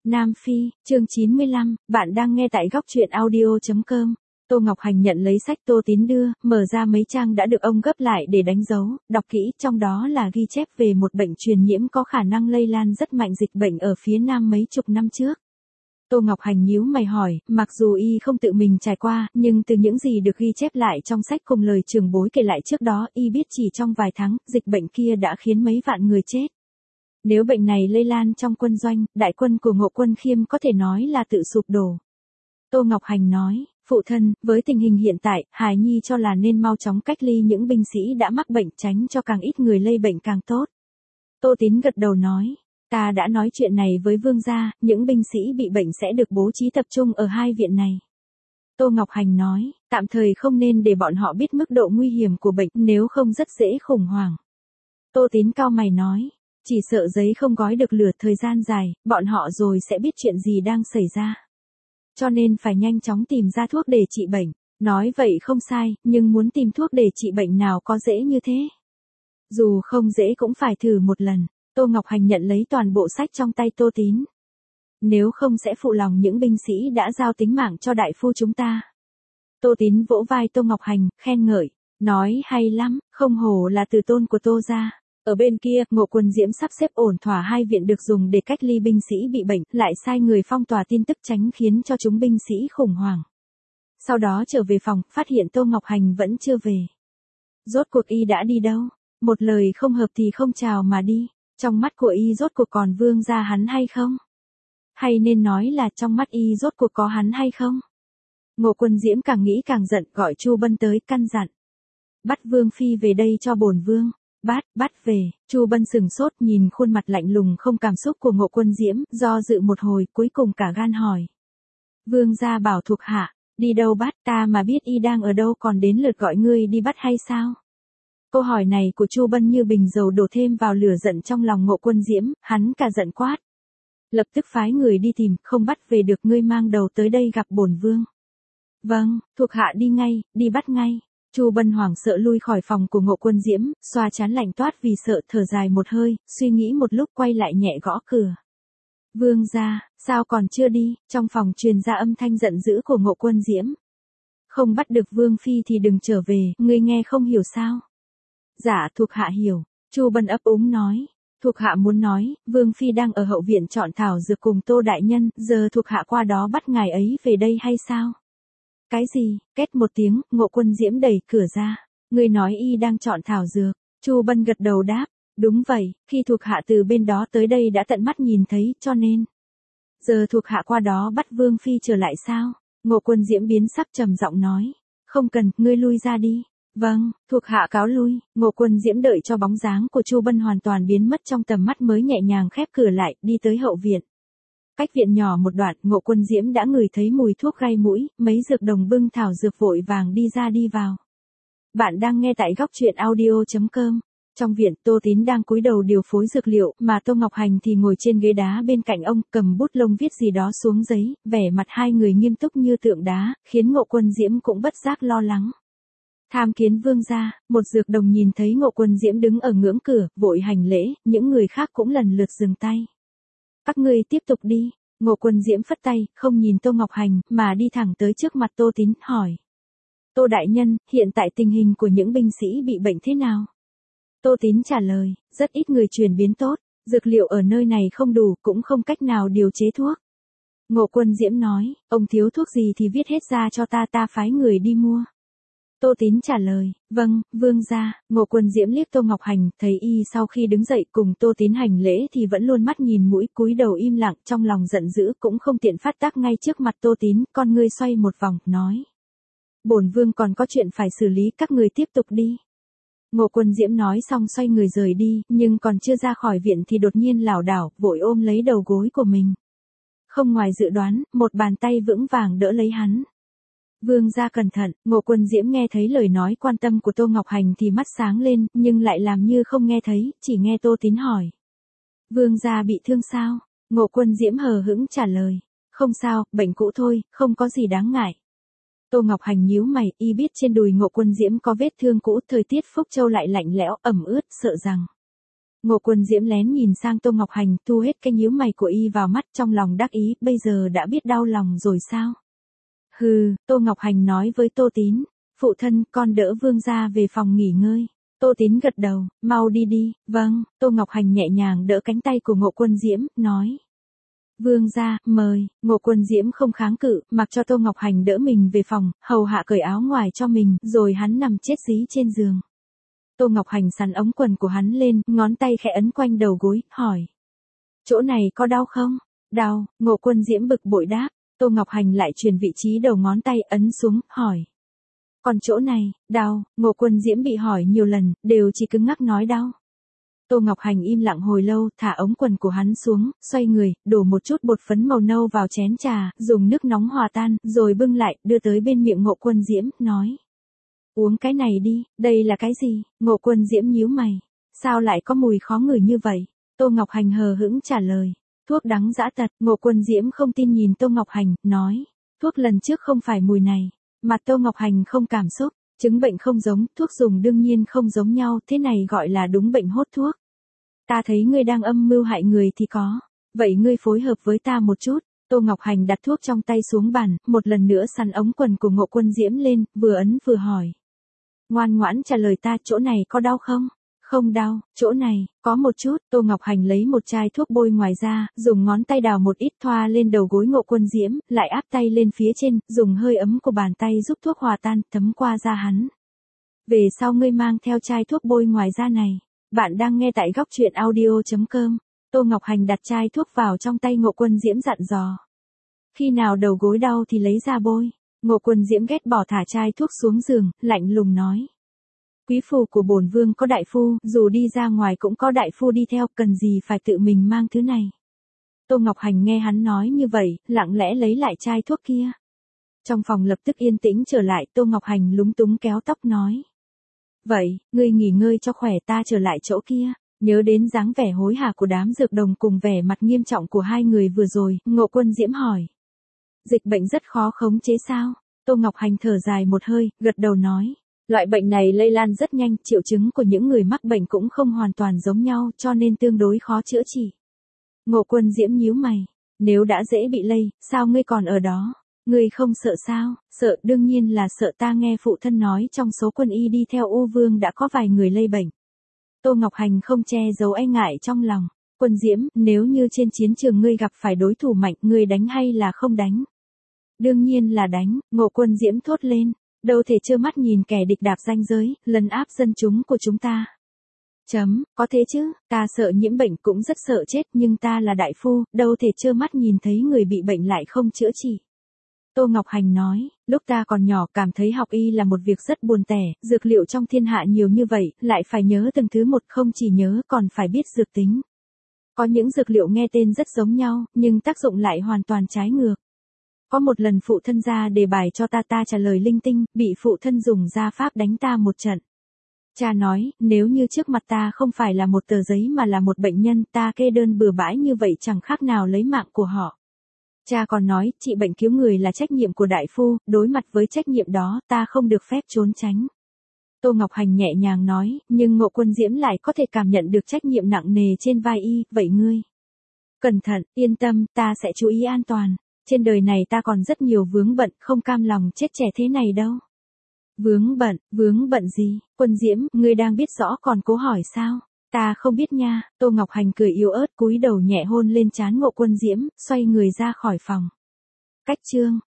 Nam Phi, chương 95, bạn đang nghe tại góc truyện audio.com. Tô Ngọc Hành nhận lấy sách Tô Tín đưa, mở ra mấy trang đã được ông gấp lại để đánh dấu, đọc kỹ, trong đó là ghi chép về một bệnh truyền nhiễm có khả năng lây lan rất mạnh, dịch bệnh ở phía Nam mấy chục năm trước. Tô Ngọc Hành nhíu mày hỏi, mặc dù y không tự mình trải qua, nhưng từ những gì được ghi chép lại trong sách cùng lời trưởng bối kể lại trước đó, y biết chỉ trong vài tháng, dịch bệnh kia đã khiến mấy vạn người chết. Nếu bệnh này lây lan trong quân doanh, đại quân của Ngộ Quân Khiêm có thể nói là tự sụp đổ. Tô Ngọc Hành nói, phụ thân, với tình hình hiện tại, hài nhi cho là nên mau chóng cách ly những binh sĩ đã mắc bệnh, tránh cho càng ít người lây bệnh càng tốt. Tô Tín gật đầu nói, ta đã nói chuyện này với vương gia, những binh sĩ bị bệnh sẽ được bố trí tập trung ở hai viện này. Tô Ngọc Hành nói, tạm thời không nên để bọn họ biết mức độ nguy hiểm của bệnh, nếu không rất dễ khủng hoảng. Tô Tín cau mày nói, chỉ sợ giấy không gói được lửa, thời gian dài, bọn họ rồi sẽ biết chuyện gì đang xảy ra. Cho nên phải nhanh chóng tìm ra thuốc để trị bệnh. Nói vậy không sai, nhưng muốn tìm thuốc để trị bệnh nào có dễ như thế. Dù không dễ cũng phải thử một lần. Tô Ngọc Hành nhận lấy toàn bộ sách trong tay Tô Tín. Nếu không sẽ phụ lòng những binh sĩ đã giao tính mạng cho đại phu chúng ta. Tô Tín vỗ vai Tô Ngọc Hành, khen ngợi, nói hay lắm, không hổ là từ tôn của Tô gia. Ở bên kia, Ngộ Quân Diễm sắp xếp ổn thỏa hai viện được dùng để cách ly binh sĩ bị bệnh, lại sai người phong tỏa tin tức tránh khiến cho chúng binh sĩ khủng hoảng. Sau đó trở về phòng, phát hiện Tô Ngọc Hành vẫn chưa về. Rốt cuộc y đã đi đâu? Một lời không hợp thì không chào mà đi. Trong mắt của y rốt cuộc còn vương gia hắn hay không? Hay nên nói là trong mắt y rốt cuộc có hắn hay không? Ngộ Quân Diễm càng nghĩ càng giận, gọi Chu Bân tới căn dặn. Bắt Vương Phi về đây cho bổn vương. Bắt về. Chu Bân sừng sốt nhìn khuôn mặt lạnh lùng không cảm xúc của Ngộ Quân Diễm, do dự một hồi, cuối cùng cả gan hỏi. Vương gia bảo thuộc hạ, đi đâu bắt, ta mà biết y đang ở đâu còn đến lượt gọi ngươi đi bắt hay sao? Câu hỏi này của Chu Bân như bình dầu đổ thêm vào lửa giận trong lòng Ngộ Quân Diễm, hắn cả giận quát. Lập tức phái người đi tìm, không bắt về được ngươi mang đầu tới đây gặp bổn vương. Vâng, thuộc hạ đi ngay, đi bắt ngay. Chu Bân hoảng sợ lui khỏi phòng của Ngộ Quân Diễm, xoa trán lạnh toát vì sợ, thở dài một hơi, suy nghĩ một lúc quay lại nhẹ gõ cửa. Vương gia, sao còn chưa đi? Trong phòng truyền ra âm thanh giận dữ của Ngộ Quân Diễm. Không bắt được Vương Phi thì đừng trở về, ngươi nghe không hiểu sao? Dạ, thuộc hạ hiểu. Chu Bân ấp úng nói. Thuộc hạ muốn nói, Vương Phi đang ở hậu viện chọn thảo dược cùng Tô đại nhân, giờ thuộc hạ qua đó bắt ngài ấy về đây hay sao? Cái gì? Két một tiếng, Ngộ Quân Diễm đẩy cửa ra. Người nói y đang chọn thảo dược. Chu Bân gật đầu đáp. Đúng vậy, khi thuộc hạ từ bên đó tới đây đã tận mắt nhìn thấy, cho nên. Giờ thuộc hạ qua đó bắt Vương Phi trở lại sao? Ngộ Quân Diễm biến sắc trầm giọng nói. Không cần, ngươi lui ra đi. Vâng, thuộc hạ cáo lui. Ngộ Quân Diễm đợi cho bóng dáng của Chu Bân hoàn toàn biến mất trong tầm mắt mới nhẹ nhàng khép cửa lại, đi tới hậu viện. Cách viện nhỏ một đoạn, Ngộ Quân Diễm đã ngửi thấy mùi thuốc gai mũi, mấy dược đồng bưng thảo dược vội vàng đi ra đi vào. Bạn đang nghe tại góc truyện audio.com. Trong viện, Tô Tín đang cúi đầu điều phối dược liệu, mà Tô Ngọc Hành thì ngồi trên ghế đá bên cạnh ông, cầm bút lông viết gì đó xuống giấy, vẻ mặt hai người nghiêm túc như tượng đá, khiến Ngộ Quân Diễm cũng bất giác lo lắng. Tham kiến vương gia, một dược đồng nhìn thấy Ngộ Quân Diễm đứng ở ngưỡng cửa, vội hành lễ, những người khác cũng lần lượt dừng tay. Các ngươi tiếp tục đi. Ngộ Quân Diễm phất tay, không nhìn Tô Ngọc Hành, mà đi thẳng tới trước mặt Tô Tín, hỏi. Tô đại nhân, hiện tại tình hình của những binh sĩ bị bệnh thế nào? Tô Tín trả lời, rất ít người chuyển biến tốt, dược liệu ở nơi này không đủ, cũng không cách nào điều chế thuốc. Ngộ Quân Diễm nói, ông thiếu thuốc gì thì viết hết ra cho ta phái người đi mua. Tô Tín trả lời, vâng, vương gia. Ngộ Quân Diễm liếc Tô Ngọc Hành, thấy y sau khi đứng dậy cùng Tô Tín hành lễ thì vẫn luôn mắt nhìn mũi, cúi đầu im lặng, trong lòng giận dữ cũng không tiện phát tác ngay trước mặt Tô Tín, con ngươi xoay một vòng, nói. Bổn vương còn có chuyện phải xử lý, các người tiếp tục đi. Ngộ Quân Diễm nói xong xoay người rời đi, nhưng còn chưa ra khỏi viện thì đột nhiên lảo đảo, vội ôm lấy đầu gối của mình. Không ngoài dự đoán, một bàn tay vững vàng đỡ lấy hắn. Vương gia cẩn thận. Ngộ Quân Diễm nghe thấy lời nói quan tâm của Tô Ngọc Hành thì mắt sáng lên, nhưng lại làm như không nghe thấy, chỉ nghe Tô Tín hỏi. Vương gia bị thương sao? Ngộ Quân Diễm hờ hững trả lời. Không sao, bệnh cũ thôi, không có gì đáng ngại. Tô Ngọc Hành nhíu mày, y biết trên đùi Ngộ Quân Diễm có vết thương cũ, thời tiết Phúc Châu lại lạnh lẽo, ẩm ướt, sợ rằng Ngộ Quân Diễm lén nhìn sang Tô Ngọc Hành, thu hết cái nhíu mày của y vào mắt, trong lòng đắc ý, bây giờ đã biết đau lòng rồi sao? Hừ, Tô Ngọc Hành nói với Tô Tín, phụ thân, con đỡ vương gia về phòng nghỉ ngơi. Tô Tín gật đầu, mau đi đi, vâng, Tô Ngọc Hành nhẹ nhàng đỡ cánh tay của Ngộ Quân Diễm, nói. Vương gia, mời, Ngộ Quân Diễm không kháng cự, mặc cho Tô Ngọc Hành đỡ mình về phòng, hầu hạ cởi áo ngoài cho mình, rồi hắn nằm chết dí trên giường. Tô Ngọc Hành sắn ống quần của hắn lên, ngón tay khẽ ấn quanh đầu gối, hỏi. Chỗ này có đau không? Đau, Ngộ Quân Diễm bực bội đáp. Tô Ngọc Hành lại chuyển vị trí đầu ngón tay ấn xuống, hỏi. Còn chỗ này, đau, Ngộ Quân Diễm bị hỏi nhiều lần, đều chỉ cứng ngắc nói đau. Tô Ngọc Hành im lặng hồi lâu, thả ống quần của hắn xuống, xoay người, đổ một chút bột phấn màu nâu vào chén trà, dùng nước nóng hòa tan, rồi bưng lại, đưa tới bên miệng Ngộ Quân Diễm, nói. Uống cái này đi, đây là cái gì? Ngộ Quân Diễm nhíu mày. Sao lại có mùi khó ngửi như vậy? Tô Ngọc Hành hờ hững trả lời. Thuốc đắng dã tật, Ngộ Quân Diễm không tin nhìn Tô Ngọc Hành, nói. Thuốc lần trước không phải mùi này. Mặt Tô Ngọc Hành không cảm xúc, chứng bệnh không giống, thuốc dùng đương nhiên không giống nhau, thế này gọi là đúng bệnh hốt thuốc. Ta thấy ngươi đang âm mưu hại người thì có. Vậy ngươi phối hợp với ta một chút. Tô Ngọc Hành đặt thuốc trong tay xuống bàn, một lần nữa sắn ống quần của Ngộ Quân Diễm lên, vừa ấn vừa hỏi. Ngoan ngoãn trả lời ta, chỗ này có đau không? Không đau, chỗ này, có một chút. Tô Ngọc Hành lấy một chai thuốc bôi ngoài ra, dùng ngón tay đào một ít thoa lên đầu gối Ngộ Quân Diễm, lại áp tay lên phía trên, dùng hơi ấm của bàn tay giúp thuốc hòa tan, thấm qua da hắn. Về sau ngươi mang theo chai thuốc bôi ngoài da này. Bạn đang nghe tại góc truyện audio.com. Tô Ngọc Hành đặt chai thuốc vào trong tay Ngộ Quân Diễm dặn dò. Khi nào đầu gối đau thì lấy ra bôi. Ngộ Quân Diễm ghét bỏ thả chai thuốc xuống giường, lạnh lùng nói. Quý phu của bổn vương có đại phu, dù đi ra ngoài cũng có đại phu đi theo, cần gì phải tự mình mang thứ này. Tô Ngọc Hành nghe hắn nói như vậy, lặng lẽ lấy lại chai thuốc kia. Trong phòng lập tức yên tĩnh trở lại, Tô Ngọc Hành lúng túng kéo tóc nói. Vậy, ngươi nghỉ ngơi cho khỏe, ta trở lại chỗ kia. Nhớ đến dáng vẻ hối hả của đám dược đồng cùng vẻ mặt nghiêm trọng của hai người vừa rồi, Ngộ Quân Diễm hỏi. Dịch bệnh rất khó khống chế sao? Tô Ngọc Hành thở dài một hơi, gật đầu nói. Loại bệnh này lây lan rất nhanh, triệu chứng của những người mắc bệnh cũng không hoàn toàn giống nhau, cho nên tương đối khó chữa trị. Ngộ Quân Diễm nhíu mày. Nếu đã dễ bị lây, sao ngươi còn ở đó? Ngươi không sợ sao? Sợ, đương nhiên là sợ, ta nghe phụ thân nói trong số quân y đi theo U Vương đã có vài người lây bệnh. Tô Ngọc Hành không che giấu e ngại trong lòng. Quân Diễm, nếu như trên chiến trường ngươi gặp phải đối thủ mạnh, ngươi đánh hay là không đánh? Đương nhiên là đánh, Ngộ Quân Diễm thốt lên. Đâu thể trơ mắt nhìn kẻ địch đạp ranh giới, lấn áp dân chúng của chúng ta. Có thế chứ, ta sợ nhiễm bệnh cũng rất sợ chết, nhưng ta là đại phu, đâu thể trơ mắt nhìn thấy người bị bệnh lại không chữa trị. Tô Ngọc Hành nói, lúc ta còn nhỏ cảm thấy học y là một việc rất buồn tẻ, dược liệu trong thiên hạ nhiều như vậy, lại phải nhớ từng thứ một, không chỉ nhớ còn phải biết dược tính. Có những dược liệu nghe tên rất giống nhau, nhưng tác dụng lại hoàn toàn trái ngược. Có một lần phụ thân ra đề bài cho ta trả lời linh tinh, bị phụ thân dùng gia pháp đánh ta một trận. Cha nói, nếu như trước mặt ta không phải là một tờ giấy mà là một bệnh nhân, ta kê đơn bừa bãi như vậy chẳng khác nào lấy mạng của họ. Cha còn nói, trị bệnh cứu người là trách nhiệm của đại phu, đối mặt với trách nhiệm đó, ta không được phép trốn tránh. Tô Ngọc Hành nhẹ nhàng nói, nhưng Ngộ Quân Diễm lại có thể cảm nhận được trách nhiệm nặng nề trên vai y, vậy ngươi. Cẩn thận, yên tâm, ta sẽ chú ý an toàn. Trên đời này ta còn rất nhiều vướng bận, không cam lòng chết trẻ thế này đâu. Vướng bận gì? Quân Diễm, ngươi đang biết rõ còn cố hỏi sao? Ta không biết nha. Tô Ngọc Hành cười yếu ớt, cúi đầu nhẹ hôn lên trán Ngộ Quân Diễm, xoay người ra khỏi phòng. Cách chương